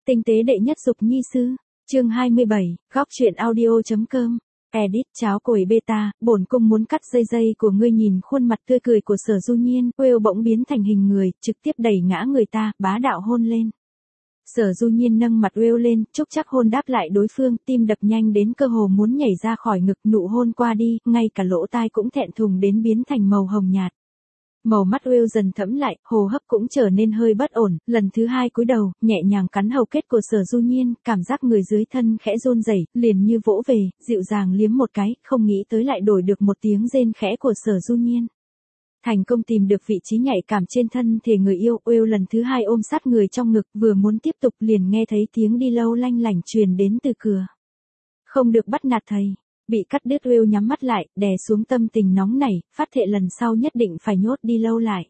Tinh tế đệ nhất dục nhi sư, chương 27, góc truyện audio.com. Edit cháo cồi beta, bổn cung muốn cắt dây của ngươi. Nhìn khuôn mặt tươi cười của Sở Du Nhiên, Will bỗng biến thành hình người, trực tiếp đẩy ngã người ta, bá đạo hôn lên. Sở Du Nhiên nâng mặt Will lên, chúc chắc hôn đáp lại đối phương, tim đập nhanh đến cơ hồ muốn nhảy ra khỏi ngực. Nụ hôn qua đi, ngay cả lỗ tai cũng thẹn thùng đến biến thành màu hồng nhạt. Màu mắt Will dần thẫm lại, hô hấp cũng trở nên hơi bất ổn, lần thứ hai cúi đầu, nhẹ nhàng cắn hầu kết của Sở Du Nhiên, cảm giác người dưới thân khẽ run rẩy, liền như vỗ về, dịu dàng liếm một cái, không nghĩ tới lại đổi được một tiếng rên khẽ của Sở Du Nhiên. Thành công tìm được vị trí nhạy cảm trên thân thể người yêu, Will lần thứ hai ôm sát người trong ngực, vừa muốn tiếp tục liền nghe thấy tiếng đi lâu lanh lảnh truyền đến từ cửa. Không được bắt nạt thầy. Bị cắt đứt, Will nhắm mắt lại, đè xuống tâm tình nóng nảy, phát thệ lần sau nhất định phải nhốt đi lâu lại.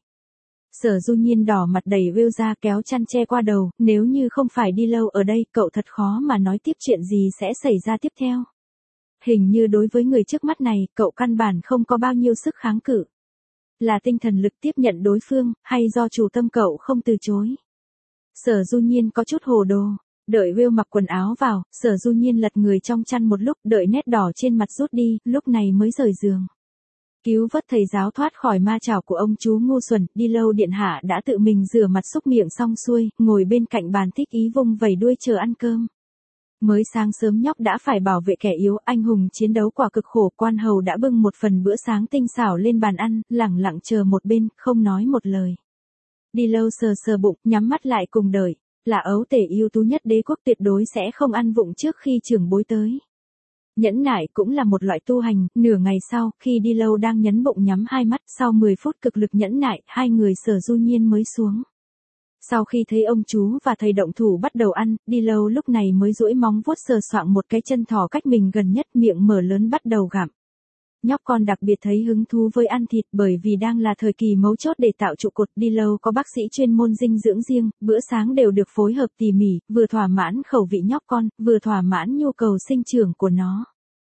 Sở Du Nhiên đỏ mặt đẩy Will ra, kéo chăn che qua đầu, nếu như không phải đi lâu ở đây, cậu thật khó mà nói tiếp chuyện gì sẽ xảy ra tiếp theo. Hình như đối với người trước mắt này, cậu căn bản không có bao nhiêu sức kháng cự. Là tinh thần lực tiếp nhận đối phương, hay do chủ tâm cậu không từ chối. Sở Du Nhiên có chút hồ đồ. Đợi Will mặc quần áo vào, Sở Du Nhiên lật người trong chăn một lúc, đợi nét đỏ trên mặt rút đi, lúc này mới rời giường. Cứu vớt thầy giáo thoát khỏi ma chảo của ông chú ngu xuẩn, đi lâu điện hạ đã tự mình rửa mặt xúc miệng xong xuôi, ngồi bên cạnh bàn thích ý vung vẩy đuôi chờ ăn cơm. Mới sáng sớm nhóc đã phải bảo vệ kẻ yếu, anh hùng chiến đấu quả cực khổ. Quan hầu đã bưng một phần bữa sáng tinh xảo lên bàn ăn, lẳng lặng chờ một bên, không nói một lời. Đi lâu sờ sờ bụng, nhắm mắt lại cùng đợi. Là ấu tể ưu tú nhất đế quốc, tuyệt đối sẽ không ăn vụng trước khi trưởng bối tới. Nhẫn nại cũng là một loại tu hành. Nửa ngày sau, khi đi lâu đang nhấn bụng nhắm hai mắt, sau 10 phút cực lực nhẫn nại, hai người Sở Du Nhiên mới xuống. Sau khi thấy ông chú và thầy động thủ bắt đầu ăn, đi lâu lúc này mới duỗi móng vuốt sờ soạng một cái chân thỏ cách mình gần nhất, miệng mở lớn bắt đầu gặm. Nhóc con đặc biệt thấy hứng thú với ăn thịt, bởi vì đang là thời kỳ mấu chốt để tạo trụ cột. Đi lâu có bác sĩ chuyên môn dinh dưỡng riêng, bữa sáng đều được phối hợp tỉ mỉ, vừa thỏa mãn khẩu vị nhóc con, vừa thỏa mãn nhu cầu sinh trưởng của nó.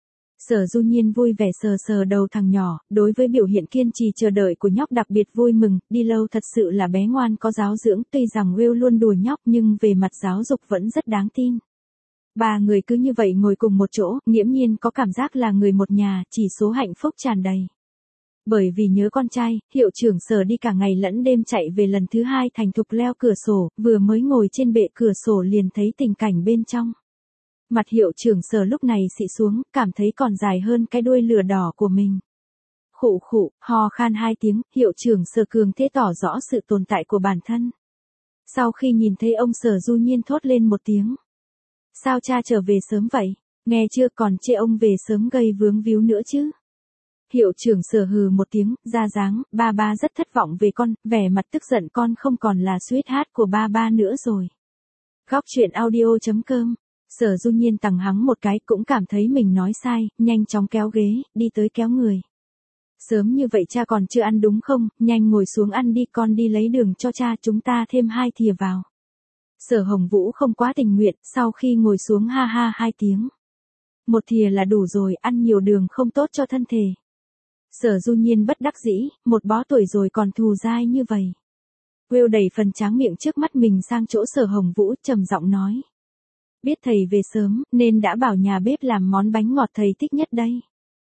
Sở Du Nhiên vui vẻ sờ sờ đầu thằng nhỏ, đối với biểu hiện kiên trì chờ đợi của nhóc đặc biệt vui mừng. Đi lâu thật sự là bé ngoan có giáo dưỡng, tuy rằng Will luôn đùa nhóc nhưng về mặt giáo dục vẫn rất đáng tin. Ba người cứ như vậy ngồi cùng một chỗ, nghiễm nhiên có cảm giác là người một nhà, chỉ số hạnh phúc tràn đầy. Bởi vì nhớ con trai, hiệu trưởng Sở đi cả ngày lẫn đêm chạy về lần thứ hai thành thục leo cửa sổ, vừa mới ngồi trên bệ cửa sổ liền thấy tình cảnh bên trong. Mặt hiệu trưởng Sở lúc này xị xuống, cảm thấy còn dài hơn cái đuôi lửa đỏ của mình. Khụ khụ, ho khan hai tiếng, hiệu trưởng Sở cường thế tỏ rõ sự tồn tại của bản thân. Sau khi nhìn thấy ông Sở Du Nhiên thốt lên một tiếng. Sao cha trở về sớm vậy? Nghe chưa, còn chê ông về sớm gây vướng víu nữa chứ? Hiệu trưởng Sở hừ một tiếng, ra dáng, ba rất thất vọng về con, vẻ mặt tức giận, con không còn là sweetheart của ba nữa rồi. Góc truyện audio.com. Sở Du Nhiên tằng hắng một cái, cũng cảm thấy mình nói sai, nhanh chóng kéo ghế, đi tới kéo người. Sớm như vậy cha còn chưa ăn đúng không? Nhanh ngồi xuống ăn đi, con đi lấy đường cho cha, chúng ta thêm 2 thìa vào. Sở Hồng Vũ không quá tình nguyện, sau khi ngồi xuống ha ha 2 tiếng. Một thìa là đủ rồi, ăn nhiều đường không tốt cho thân thể. Sở Du Nhiên bất đắc dĩ, một bó tuổi rồi còn thù dai như vậy. Will đẩy phần tráng miệng trước mắt mình sang chỗ Sở Hồng Vũ, trầm giọng nói. Biết thầy về sớm, nên đã bảo nhà bếp làm món bánh ngọt thầy thích nhất đây.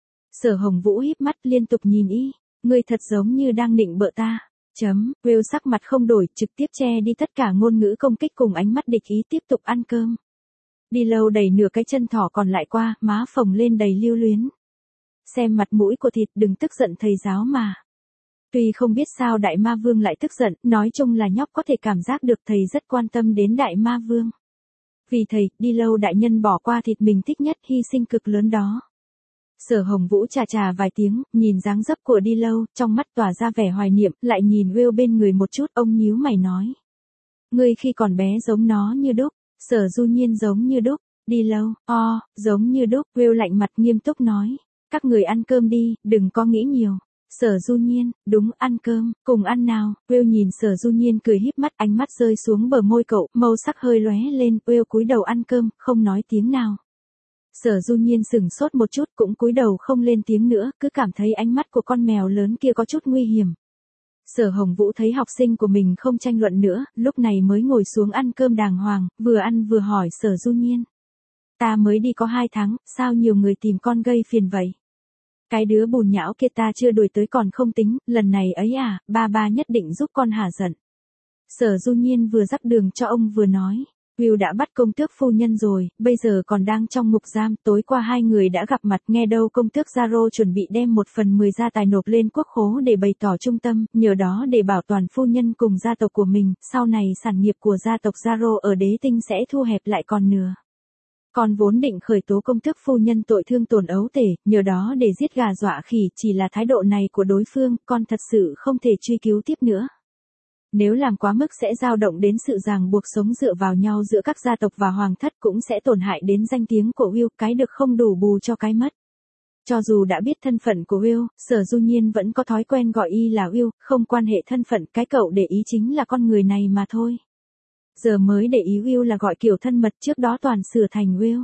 Sở Hồng Vũ híp mắt liên tục nhìn y, ngươi thật giống như đang nịnh bợ ta. Will sắc mặt không đổi, trực tiếp che đi tất cả ngôn ngữ công kích cùng ánh mắt địch ý, tiếp tục ăn cơm. Đi lâu đẩy nửa cái chân thỏ còn lại qua, má phồng lên đầy lưu luyến. Xem mặt mũi của thịt, đừng tức giận thầy giáo mà. Tuy không biết sao Đại Ma Vương lại tức giận, nói chung là nhóc có thể cảm giác được thầy rất quan tâm đến Đại Ma Vương. Vì thầy, đi lâu đại nhân bỏ qua thịt mình thích nhất, hy sinh cực lớn đó. Sở Hồng Vũ chà vài tiếng, nhìn dáng dấp của đi lâu, trong mắt tỏa ra vẻ hoài niệm, lại nhìn Will bên người một chút, ông nhíu mày nói. Ngươi khi còn bé giống nó như đúc. Sở Du Nhiên giống như đúc. Đi lâu, giống như đúc. Will lạnh mặt nghiêm túc nói. Các người ăn cơm đi, đừng có nghĩ nhiều. Sở Du Nhiên, đúng, ăn cơm, cùng ăn nào. Will nhìn Sở Du Nhiên cười híp mắt, ánh mắt rơi xuống bờ môi cậu, màu sắc hơi lóe lên. Will cúi đầu ăn cơm, không nói tiếng nào. Sở Du Nhiên sửng sốt một chút, cũng cúi đầu không lên tiếng nữa, cứ cảm thấy ánh mắt của con mèo lớn kia có chút nguy hiểm. Sở Hồng Vũ thấy học sinh của mình không tranh luận nữa, lúc này mới ngồi xuống ăn cơm đàng hoàng, vừa ăn vừa hỏi Sở Du Nhiên. Ta mới đi có 2 tháng, sao nhiều người tìm con gây phiền vậy? Cái đứa bùn nhão kia ta chưa đuổi tới còn không tính, lần này ấy à, ba nhất định giúp con hả giận. Sở Du Nhiên vừa dắt đường cho ông vừa nói. Will đã bắt công tước phu nhân rồi, bây giờ còn đang trong ngục giam, tối qua hai người đã gặp mặt, nghe đâu công tước Zaro chuẩn bị đem 1/10 gia tài nộp lên quốc khố để bày tỏ trung tâm, nhờ đó để bảo toàn phu nhân cùng gia tộc của mình, sau này sản nghiệp của gia tộc Zaro ở đế tinh sẽ thu hẹp lại còn nửa. Con vốn định khởi tố công tước phu nhân tội thương tổn ấu tể, nhờ đó để giết gà dọa khỉ, chỉ là thái độ này của đối phương, con thật sự không thể truy cứu tiếp nữa. Nếu làm quá mức sẽ dao động đến sự ràng buộc sống dựa vào nhau giữa các gia tộc và hoàng thất, cũng sẽ tổn hại đến danh tiếng của Will, cái được không đủ bù cho cái mất. Cho dù đã biết thân phận của Will, Sở Du Nhiên vẫn có thói quen gọi y là Will, không quan hệ thân phận, cái cậu để ý chính là con người này mà thôi. Giờ mới để ý Will là gọi kiểu thân mật, trước đó toàn sửa thành Will.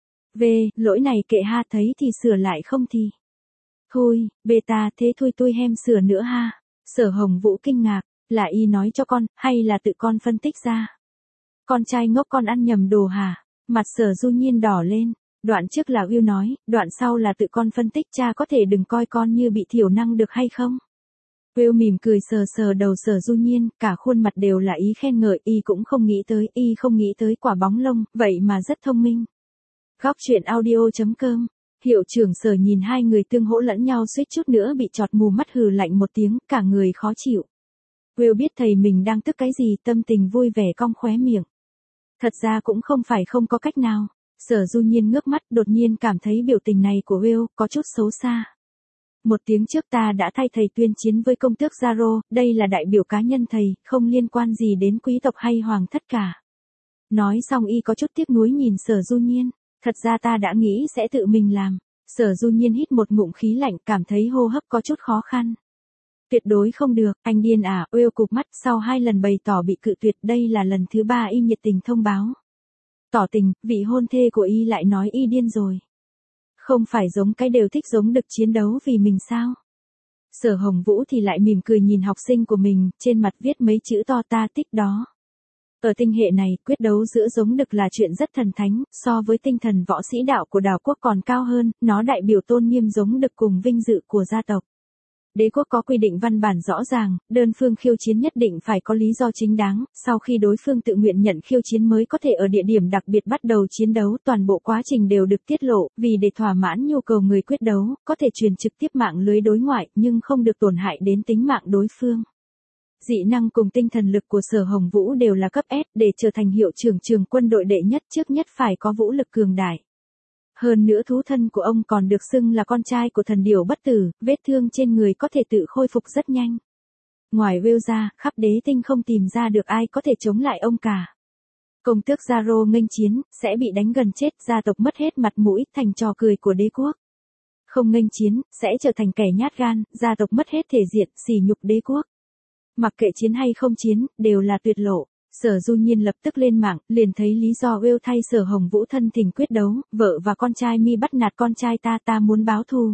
Lỗi này kệ ha, thấy thì sửa lại không thì. Thôi, beta thế thôi tôi hem sửa nữa ha. Sở Hồng Vũ kinh ngạc, là y nói cho con, hay là tự con phân tích ra? Con trai ngốc con ăn nhầm đồ hả? Mặt Sở Du Nhiên đỏ lên, đoạn trước là Will nói, đoạn sau là tự con phân tích, cha có thể đừng coi con như bị thiểu năng được hay không? Will mỉm cười sờ sờ đầu Sở Du Nhiên, cả khuôn mặt đều là ý khen ngợi, y không nghĩ tới quả bóng lông, vậy mà rất thông minh. Góc truyện audio.com. Hiệu trưởng Sở nhìn hai người tương hỗ lẫn nhau suýt chút nữa bị chọt mù mắt, hừ lạnh một tiếng, cả người khó chịu. Will biết thầy mình đang tức cái gì, tâm tình vui vẻ cong khóe miệng. Thật ra cũng không phải không có cách nào. Sở Du Nhiên ngước mắt, đột nhiên cảm thấy biểu tình này của Will có chút xấu xa. Một tiếng trước ta đã thay thầy tuyên chiến với công tước Zaro, đây là đại biểu cá nhân thầy, không liên quan gì đến quý tộc hay hoàng thất cả. Nói xong y có chút tiếc nuối nhìn Sở Du Nhiên, thật ra ta đã nghĩ sẽ tự mình làm. Sở Du Nhiên hít một ngụm khí lạnh, cảm thấy hô hấp có chút khó khăn. Tuyệt đối không được, anh điên à? Will cụp mắt, sau 2 lần bày tỏ bị cự tuyệt, đây là lần thứ 3 y nhiệt tình thông báo. Tỏ tình, vị hôn thê của y lại nói y điên rồi. Không phải giống cái đều thích giống đực chiến đấu vì mình sao? Sở Hồng Vũ thì lại mỉm cười nhìn học sinh của mình, trên mặt viết mấy chữ to ta thích đó. Ở tinh hệ này, quyết đấu giữa giống đực là chuyện rất thần thánh, so với tinh thần võ sĩ đạo của đảo quốc còn cao hơn, nó đại biểu tôn nghiêm giống đực cùng vinh dự của gia tộc. Đế quốc có quy định văn bản rõ ràng, đơn phương khiêu chiến nhất định phải có lý do chính đáng, sau khi đối phương tự nguyện nhận khiêu chiến mới có thể ở địa điểm đặc biệt bắt đầu chiến đấu, toàn bộ quá trình đều được tiết lộ, vì để thỏa mãn nhu cầu người quyết đấu, có thể truyền trực tiếp mạng lưới đối ngoại, nhưng không được tổn hại đến tính mạng đối phương. Dị năng cùng tinh thần lực của Sở Hồng Vũ đều là cấp S, để trở thành hiệu trưởng trường quân đội đệ nhất trước nhất phải có vũ lực cường đại. Hơn nữa thú thân của ông còn được xưng là con trai của thần điểu bất tử, vết thương trên người có thể tự khôi phục rất nhanh. Ngoài Will ra, khắp đế tinh không tìm ra được ai có thể chống lại ông cả. Công tước Zaro nghênh chiến, sẽ bị đánh gần chết, gia tộc mất hết mặt mũi, thành trò cười của đế quốc. Không nghênh chiến, sẽ trở thành kẻ nhát gan, gia tộc mất hết thể diện, sỉ nhục đế quốc. Mặc kệ chiến hay không chiến, đều là tuyệt lộ. Sở Du Nhiên lập tức lên mạng, liền thấy lý do Will thay Sở Hồng Vũ thân thỉnh quyết đấu, vợ và con trai mi bắt nạt con trai ta muốn báo thù.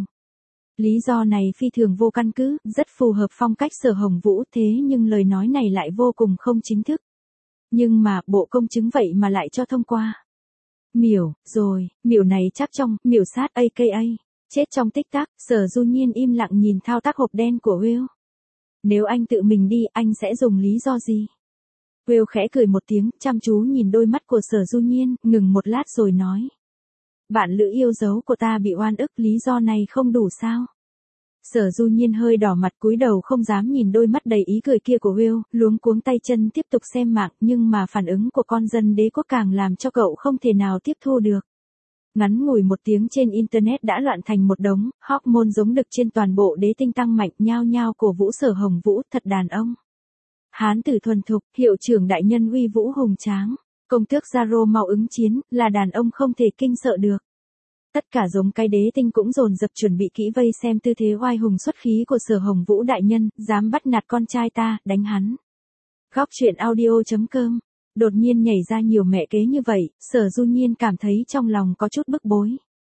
Lý do này phi thường vô căn cứ, rất phù hợp phong cách Sở Hồng Vũ, thế nhưng lời nói này lại vô cùng không chính thức. Nhưng mà, bộ công chứng vậy mà lại cho thông qua. Miểu này chắc trong, miểu sát aka. Chết trong tích tắc, Sở Du Nhiên im lặng nhìn thao tác hộp đen của Will. Nếu anh tự mình đi, anh sẽ dùng lý do gì? Will khẽ cười một tiếng, chăm chú nhìn đôi mắt của Sở Du Nhiên, ngừng một lát rồi nói. Bạn lữ yêu dấu của ta bị oan ức, lý do này không đủ sao? Sở Du Nhiên hơi đỏ mặt cúi đầu không dám nhìn đôi mắt đầy ý cười kia của Will, luống cuống tay chân tiếp tục xem mạng, nhưng mà phản ứng của con dân đế quốc càng làm cho cậu không thể nào tiếp thu được. Ngắn ngủi một tiếng trên internet đã loạn thành một đống, hormone giống đực trên toàn bộ đế tinh tăng mạnh, nhao nhao cổ vũ Sở Hồng Vũ, thật đàn ông. Hán tử thuần thục, hiệu trưởng đại nhân uy vũ hùng tráng, công tước Zaro mau ứng chiến, là đàn ông không thể kinh sợ được. Tất cả giống cái đế tinh cũng dồn dập chuẩn bị kỹ vây xem tư thế oai hùng xuất khí của Sở Hồng Vũ đại nhân, dám bắt nạt con trai ta, đánh hắn. Góc truyện audio.com. Đột nhiên nhảy ra nhiều mẹ kế như vậy, Sở Du Nhiên cảm thấy trong lòng có chút bức bối.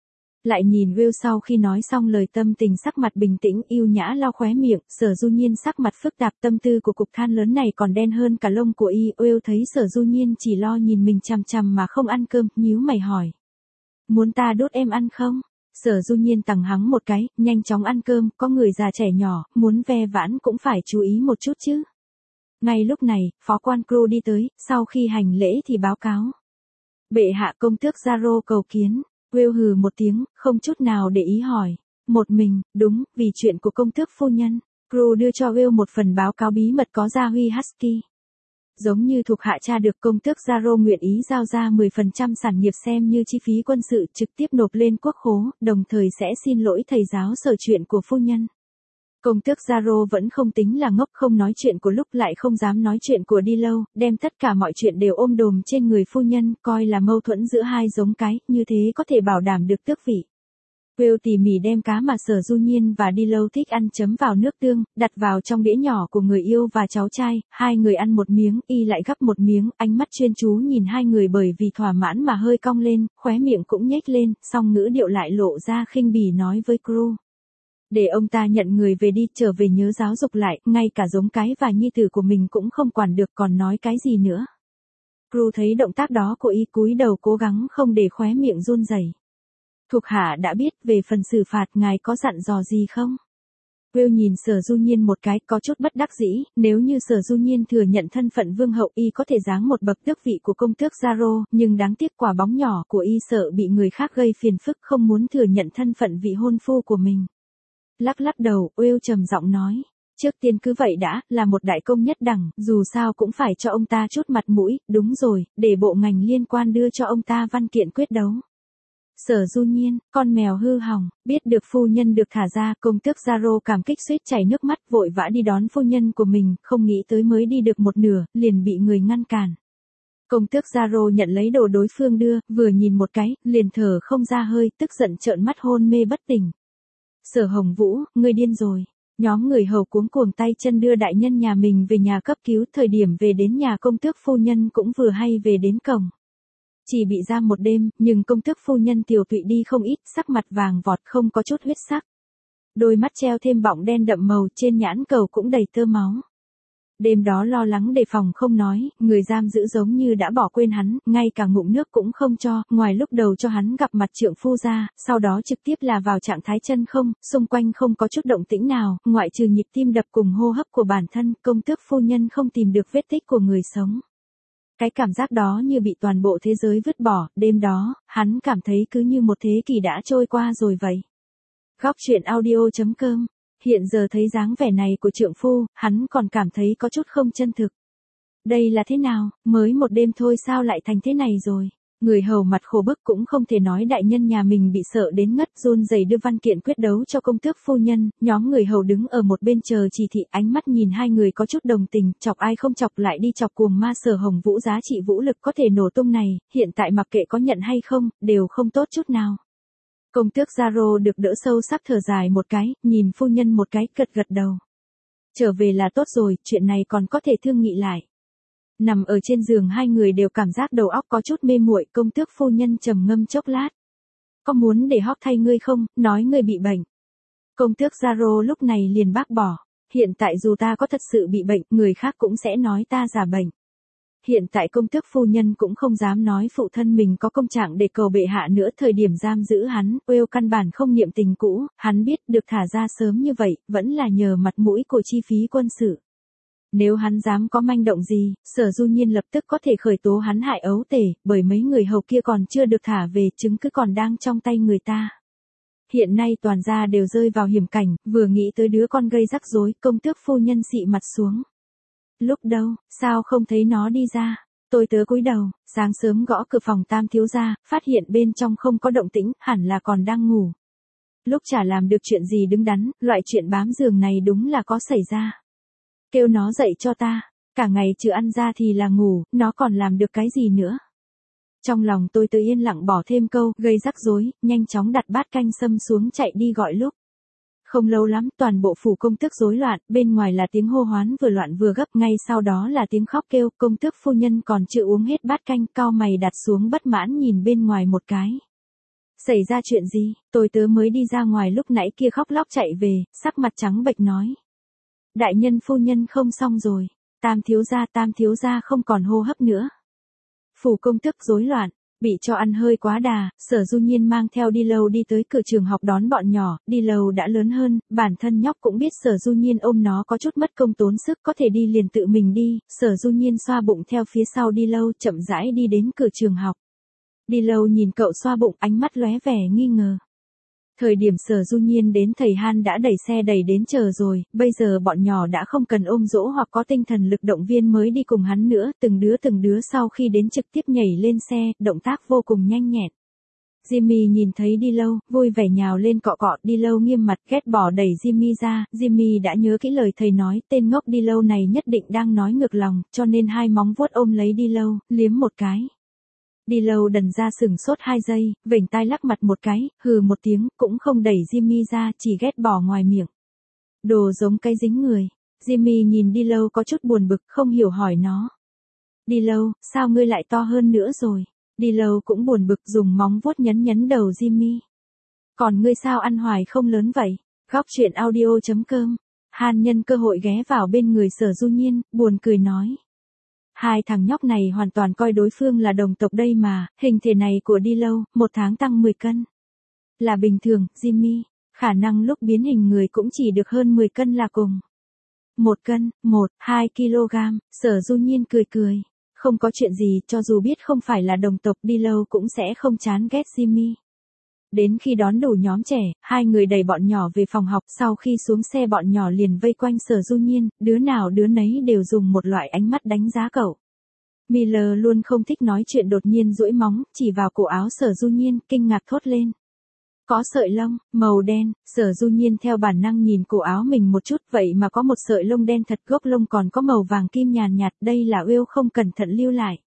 Lại nhìn Will sau khi nói xong lời tâm tình sắc mặt bình tĩnh yêu nhã lau khóe miệng, Sở Du Nhiên sắc mặt phức tạp tâm tư của cục than lớn này còn đen hơn cả lông của y. Will thấy Sở Du Nhiên chỉ lo nhìn mình chằm chằm mà không ăn cơm, nhíu mày hỏi. Muốn ta đút em ăn không? Sở Du Nhiên tằng hắng một cái, nhanh chóng ăn cơm, có người già trẻ nhỏ, muốn ve vãn cũng phải chú ý một chút chứ. Ngay lúc này, phó quan Crow đi tới, sau khi hành lễ thì báo cáo. Bệ hạ công tước Zaro cầu kiến. Will hừ một tiếng, không chút nào để ý hỏi. Một mình, đúng, vì chuyện của công tước phu nhân. Crow đưa cho Will một phần báo cáo bí mật có gia huy Husky. Giống như thuộc hạ cha được công tước Zaro nguyện ý giao ra 10% sản nghiệp xem như chi phí quân sự trực tiếp nộp lên quốc khố, đồng thời sẽ xin lỗi thầy giáo Sở chuyện của phu nhân. Công tước Zaro vẫn không tính là ngốc, không nói chuyện của lúc lại không dám nói chuyện của đi lâu, đem tất cả mọi chuyện đều ôm đồm trên người phu nhân, coi là mâu thuẫn giữa hai giống cái, như thế có thể bảo đảm được tước vị. Will tỉ mỉ đem cá mà Sở Du Nhiên và đi lâu thích ăn chấm vào nước tương, đặt vào trong đĩa nhỏ của người yêu và cháu trai, hai người ăn một miếng, y lại gắp một miếng, ánh mắt chuyên chú nhìn hai người bởi vì thỏa mãn mà hơi cong lên, khóe miệng cũng nhếch lên, song ngữ điệu lại lộ ra khinh bỉ nói với Crow. Để ông ta nhận người về đi, trở về nhớ giáo dục lại, ngay cả giống cái và nhi tử của mình cũng không quản được còn nói cái gì nữa. Crow thấy động tác đó của y cúi đầu cố gắng không để khóe miệng run rẩy. Thuộc hạ đã biết, về phần xử phạt ngài có dặn dò gì không? Will nhìn Sở Du Nhiên một cái, có chút bất đắc dĩ, nếu như Sở Du Nhiên thừa nhận thân phận vương hậu y có thể giáng một bậc tước vị của công tước Zaro, nhưng đáng tiếc quả bóng nhỏ của y sợ bị người khác gây phiền phức không muốn thừa nhận thân phận vị hôn phu của mình. Lắc lắc đầu, Will trầm giọng nói. Trước tiên cứ vậy đã, là một đại công nhất đẳng, dù sao cũng phải cho ông ta chút mặt mũi, đúng rồi, để bộ ngành liên quan đưa cho ông ta văn kiện quyết đấu. Sở Du Nhiên, con mèo hư hỏng, biết được phu nhân được thả ra, công tước Zaro cảm kích suýt chảy nước mắt vội vã đi đón phu nhân của mình, không nghĩ tới mới đi được một nửa, liền bị người ngăn cản. Công tước Zaro nhận lấy đồ đối phương đưa, vừa nhìn một cái, liền thở không ra hơi, tức giận trợn mắt hôn mê bất tỉnh. Sở Hồng Vũ, ngươi điên rồi. Nhóm người hầu cuống cuồng tay chân đưa đại nhân nhà mình về nhà cấp cứu, thời điểm về đến nhà công tước phu nhân cũng vừa hay về đến cổng. Chỉ bị giam một đêm, nhưng công tước phu nhân tiểu tụy đi không ít, sắc mặt vàng vọt không có chút huyết sắc. Đôi mắt treo thêm bọng đen đậm màu, trên nhãn cầu cũng đầy tơ máu. Đêm đó lo lắng đề phòng không nói, người giam giữ giống như đã bỏ quên hắn, ngay cả ngụm nước cũng không cho, ngoài lúc đầu cho hắn gặp mặt trượng phu ra, sau đó trực tiếp là vào trạng thái chân không, xung quanh không có chút động tĩnh nào, ngoại trừ nhịp tim đập cùng hô hấp của bản thân, công tước phu nhân không tìm được vết tích của người sống. Cái cảm giác đó như bị toàn bộ thế giới vứt bỏ, đêm đó, hắn cảm thấy cứ như một thế kỷ đã trôi qua rồi vậy. Góc truyện audio.com. Hiện giờ thấy dáng vẻ này của trượng phu, hắn còn cảm thấy có chút không chân thực. Đây là thế nào, mới một đêm thôi sao lại thành thế này rồi? Người hầu mặt khổ bức cũng không thể nói đại nhân nhà mình bị sợ đến ngất, run rẩy đưa văn kiện quyết đấu cho công tước phu nhân, nhóm người hầu đứng ở một bên chờ chỉ thị, ánh mắt nhìn hai người có chút đồng tình, chọc ai không chọc lại đi chọc cuồng ma Sở Hồng Vũ giá trị vũ lực có thể nổ tung này, hiện tại mặc kệ có nhận hay không, đều không tốt chút nào. Công tước Zaro được đỡ sâu sắc thở dài một cái, nhìn phu nhân một cái, gật gật đầu. Trở về là tốt rồi, chuyện này còn có thể thương nghị lại. Nằm ở trên giường hai người đều cảm giác đầu óc có chút mê muội, công tước phu nhân trầm ngâm chốc lát. Có muốn để hót thay ngươi không, nói ngươi bị bệnh. Công tước Zaro lúc này liền bác bỏ. Hiện tại dù ta có thật sự bị bệnh, người khác cũng sẽ nói ta giả bệnh. Hiện tại công tước phu nhân cũng không dám nói phụ thân mình có công trạng để cầu bệ hạ nữa, thời điểm giam giữ hắn, Will căn bản không niệm tình cũ, hắn biết được thả ra sớm như vậy, vẫn là nhờ mặt mũi của chi phí quân sự. Nếu hắn dám có manh động gì, Sở Du Nhiên lập tức có thể khởi tố hắn hại ấu tể, bởi mấy người hầu kia còn chưa được thả về, chứng cứ còn đang trong tay người ta. Hiện nay toàn gia đều rơi vào hiểm cảnh, vừa nghĩ tới đứa con gây rắc rối, công tước phu nhân xị mặt xuống. Lúc đâu, sao không thấy nó đi ra? Tôi tớ cúi đầu, sáng sớm gõ cửa phòng Tam thiếu gia, phát hiện bên trong không có động tĩnh, hẳn là còn đang ngủ. Lúc chả làm được chuyện gì đứng đắn, loại chuyện bám giường này đúng là có xảy ra. Kêu nó dậy cho ta, cả ngày trừ ăn ra thì là ngủ, nó còn làm được cái gì nữa? Trong lòng tôi tự yên lặng bỏ thêm câu, gây rắc rối, nhanh chóng đặt bát canh sâm xuống chạy đi gọi lúc. Không lâu lắm, toàn bộ phủ công tước rối loạn, bên ngoài là tiếng hô hoán vừa loạn vừa gấp, ngay sau đó là tiếng khóc kêu, công tước phu nhân còn chưa uống hết bát canh, cau mày đặt xuống bất mãn nhìn bên ngoài một cái. Xảy ra chuyện gì, tôi tớ mới đi ra ngoài lúc nãy kia khóc lóc chạy về, sắc mặt trắng bệch nói. Đại nhân phu nhân không xong rồi, tam thiếu gia không còn hô hấp nữa. Phủ công tước rối loạn, bị cho ăn hơi quá đà, Sở Du Nhiên mang theo Đi Lâu đi tới cửa trường học đón bọn nhỏ, Đi Lâu đã lớn hơn, bản thân nhóc cũng biết Sở Du Nhiên ôm nó có chút mất công tốn sức có thể đi liền tự mình đi, Sở Du Nhiên xoa bụng theo phía sau Đi Lâu chậm rãi đi đến cửa trường học. Đi Lâu nhìn cậu xoa bụng ánh mắt lóe vẻ nghi ngờ. Thời điểm Sở Du Nhiên đến thầy Han đã đẩy xe đẩy đến chờ rồi, bây giờ bọn nhỏ đã không cần ôm dỗ hoặc có tinh thần lực động viên mới đi cùng hắn nữa, từng đứa sau khi đến trực tiếp nhảy lên xe, động tác vô cùng nhanh nhẹn. Jimmy nhìn thấy Đi Lâu, vui vẻ nhào lên cọ cọ, Đi Lâu nghiêm mặt ghét bỏ đẩy Jimmy ra, Jimmy đã nhớ kỹ lời thầy nói, tên ngốc Đi Lâu này nhất định đang nói ngược lòng, cho nên hai móng vuốt ôm lấy Đi Lâu, liếm một cái. Đi Lâu đần ra sừng sốt 2 giây, vểnh tai lắc mặt một cái, hừ một tiếng, cũng không đẩy Jimmy ra, chỉ ghét bỏ ngoài miệng. Đồ giống cái dính người. Jimmy nhìn Đi Lâu có chút buồn bực, không hiểu hỏi nó. Đi Lâu, sao ngươi lại to hơn nữa rồi? Đi Lâu cũng buồn bực dùng móng vuốt nhấn đầu Jimmy. Còn ngươi sao ăn hoài không lớn vậy? Góc chuyện audio.com. Han nhân cơ hội ghé vào bên người Sở Du Nhiên, buồn cười nói. Hai thằng nhóc này hoàn toàn coi đối phương là đồng tộc đây mà, hình thể này của Đi Lâu, 1 tháng tăng 10 cân. Là bình thường, Jimmy, khả năng lúc biến hình người cũng chỉ được hơn 10 cân là cùng. 1 cân, 2 kg, Sở Du Nhiên cười. Không có chuyện gì, cho dù biết không phải là đồng tộc Đi Lâu cũng sẽ không chán ghét Jimmy. Đến khi đón đủ nhóm trẻ, hai người đẩy bọn nhỏ về phòng học, sau khi xuống xe bọn nhỏ liền vây quanh Sở Du Nhiên, đứa nào đứa nấy đều dùng một loại ánh mắt đánh giá cậu. Miller luôn không thích nói chuyện đột nhiên duỗi móng, chỉ vào cổ áo Sở Du Nhiên, kinh ngạc thốt lên. Có sợi lông, màu đen, Sở Du Nhiên theo bản năng nhìn cổ áo mình một chút, vậy mà có một sợi lông đen thật, gốc lông còn có màu vàng kim nhàn nhạt, đây là Will không cẩn thận lưu lại.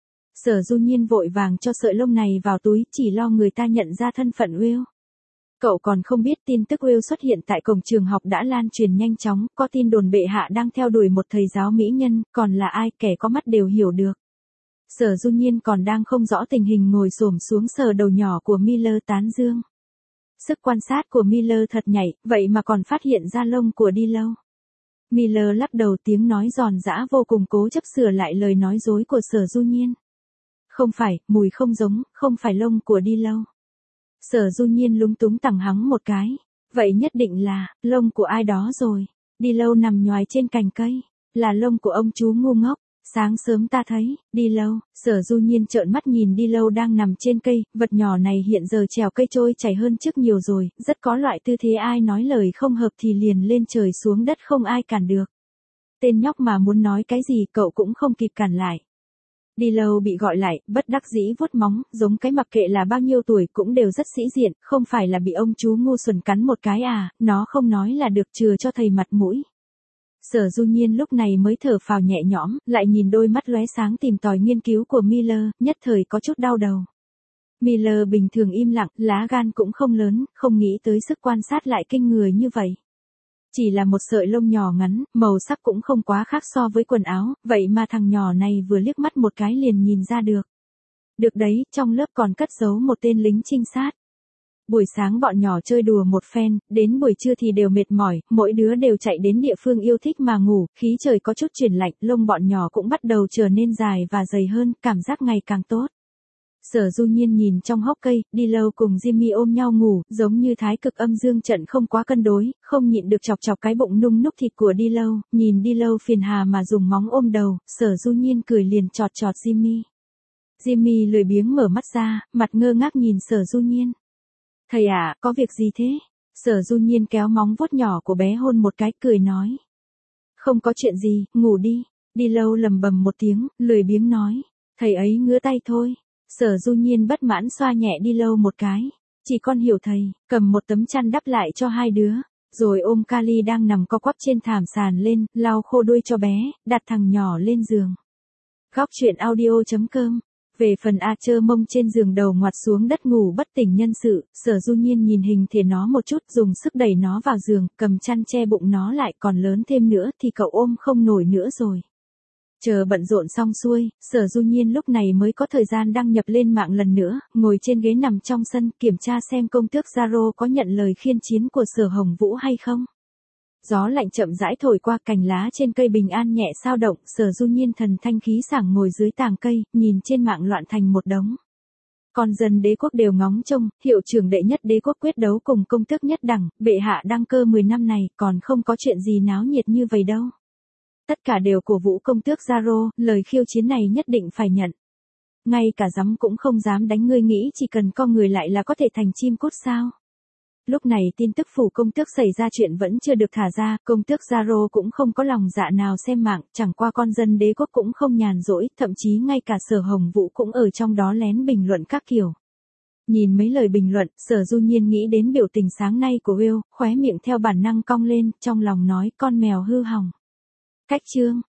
Sở Du Nhiên vội vàng cho sợi lông này vào túi, chỉ lo người ta nhận ra thân phận Will. Cậu còn không biết tin tức Will xuất hiện tại cổng trường học đã lan truyền nhanh chóng, có tin đồn bệ hạ đang theo đuổi một thầy giáo mỹ nhân, còn là ai kẻ có mắt đều hiểu được. Sở Du Nhiên còn đang không rõ tình hình ngồi xổm xuống sờ đầu nhỏ của Miller tán dương. Sức quan sát của Miller thật nhạy, vậy mà còn phát hiện ra lông của Đi Lâu. Miller lắc đầu tiếng nói giòn giã vô cùng cố chấp sửa lại lời nói dối của Sở Du Nhiên. Không phải, mùi không giống, không phải lông của Đi Lâu. Sở Du Nhiên lúng túng tằng hắng một cái. Vậy nhất định là, lông của ai đó rồi. Đi Lâu nằm nhoài trên cành cây. Là lông của ông chú ngu ngốc. Sáng sớm ta thấy, Đi Lâu, Sở Du Nhiên trợn mắt nhìn Đi Lâu đang nằm trên cây, vật nhỏ này hiện giờ trèo cây trôi chảy hơn trước nhiều rồi, rất có loại tư thế ai nói lời không hợp thì liền lên trời xuống đất không ai cản được. Tên nhóc mà muốn nói cái gì cậu cũng không kịp cản lại. Đi Lâu bị gọi lại, bất đắc dĩ vuốt móng, giống cái mặc kệ là bao nhiêu tuổi cũng đều rất sĩ diện, không phải là bị ông chú ngu xuẩn cắn một cái à, nó không nói là được chừa cho thầy mặt mũi. Sở Du Nhiên lúc này mới thở phào nhẹ nhõm, lại nhìn đôi mắt lóe sáng tìm tòi nghiên cứu của Miller, nhất thời có chút đau đầu. Miller bình thường im lặng, lá gan cũng không lớn, không nghĩ tới sức quan sát lại kinh người như vậy. Chỉ là một sợi lông nhỏ ngắn, màu sắc cũng không quá khác so với quần áo, vậy mà thằng nhỏ này vừa liếc mắt một cái liền nhìn ra được. Được đấy, trong lớp còn cất giấu một tên lính trinh sát. Buổi sáng bọn nhỏ chơi đùa một phen, đến buổi trưa thì đều mệt mỏi, mỗi đứa đều chạy đến địa phương yêu thích mà ngủ, khí trời có chút chuyển lạnh, lông bọn nhỏ cũng bắt đầu trở nên dài và dày hơn, cảm giác ngày càng tốt. Sở Du Nhiên nhìn trong hốc cây, Đi Lâu cùng Jimmy ôm nhau ngủ, giống như thái cực âm dương trận không quá cân đối, không nhịn được chọc chọc cái bụng nung núc thịt của Đi Lâu, nhìn Đi Lâu phiền hà mà dùng móng ôm đầu, Sở Du Nhiên cười liền chọt chọt Jimmy. Jimmy lười biếng mở mắt ra, mặt ngơ ngác nhìn Sở Du Nhiên. Thầy à, có việc gì thế? Sở Du Nhiên kéo móng vuốt nhỏ của bé hôn một cái, cười nói. Không có chuyện gì, ngủ đi. Đi Lâu lầm bầm một tiếng, lười biếng nói. Thầy ấy ngứa tay thôi. Sở Du Nhiên bất mãn xoa nhẹ Đi Lâu một cái. Chỉ con hiểu thầy, cầm một tấm chăn đắp lại cho hai đứa. Rồi ôm Kali đang nằm co quắp trên thảm sàn lên, lau khô đuôi cho bé, đặt thằng nhỏ lên giường. Góc chuyện audio.com. Về phần A Chơ mông trên giường đầu ngoặt xuống đất ngủ bất tỉnh nhân sự, Sở Du Nhiên nhìn hình thể nó một chút dùng sức đẩy nó vào giường, cầm chăn che bụng nó lại còn lớn thêm nữa thì cậu ôm không nổi nữa rồi. Chờ bận rộn xong xuôi, Sở Du Nhiên lúc này mới có thời gian đăng nhập lên mạng lần nữa, ngồi trên ghế nằm trong sân kiểm tra xem công tước Zaro có nhận lời khiên chiến của Sở Hồng Vũ hay không. Gió lạnh chậm rãi thổi qua, cành lá trên cây bình an nhẹ xao động, Sở Du Nhiên thần thanh khí sảng ngồi dưới tàng cây, nhìn trên mạng loạn thành một đống. Con dân đế quốc đều ngóng trông, hiệu trưởng đệ nhất đế quốc quyết đấu cùng công tước nhất đẳng, bệ hạ đăng cơ 10 năm này, còn không có chuyện gì náo nhiệt như vậy đâu. Tất cả đều cổ vũ công tước Zaro, lời khiêu chiến này nhất định phải nhận. Ngay cả giấm cũng không dám đánh, ngươi nghĩ chỉ cần co người lại là có thể thành chim cút sao. Lúc này tin tức phủ công tước xảy ra chuyện vẫn chưa được thả ra, công tước Zaro cũng không có lòng dạ nào xem mạng, chẳng qua con dân đế quốc cũng không nhàn rỗi, thậm chí ngay cả Sở Hồng Vũ cũng ở trong đó lén bình luận các kiểu. Nhìn mấy lời bình luận, Sở Du Nhiên nghĩ đến biểu tình sáng nay của Will, khóe miệng theo bản năng cong lên, trong lòng nói con mèo hư hỏng. Cách chương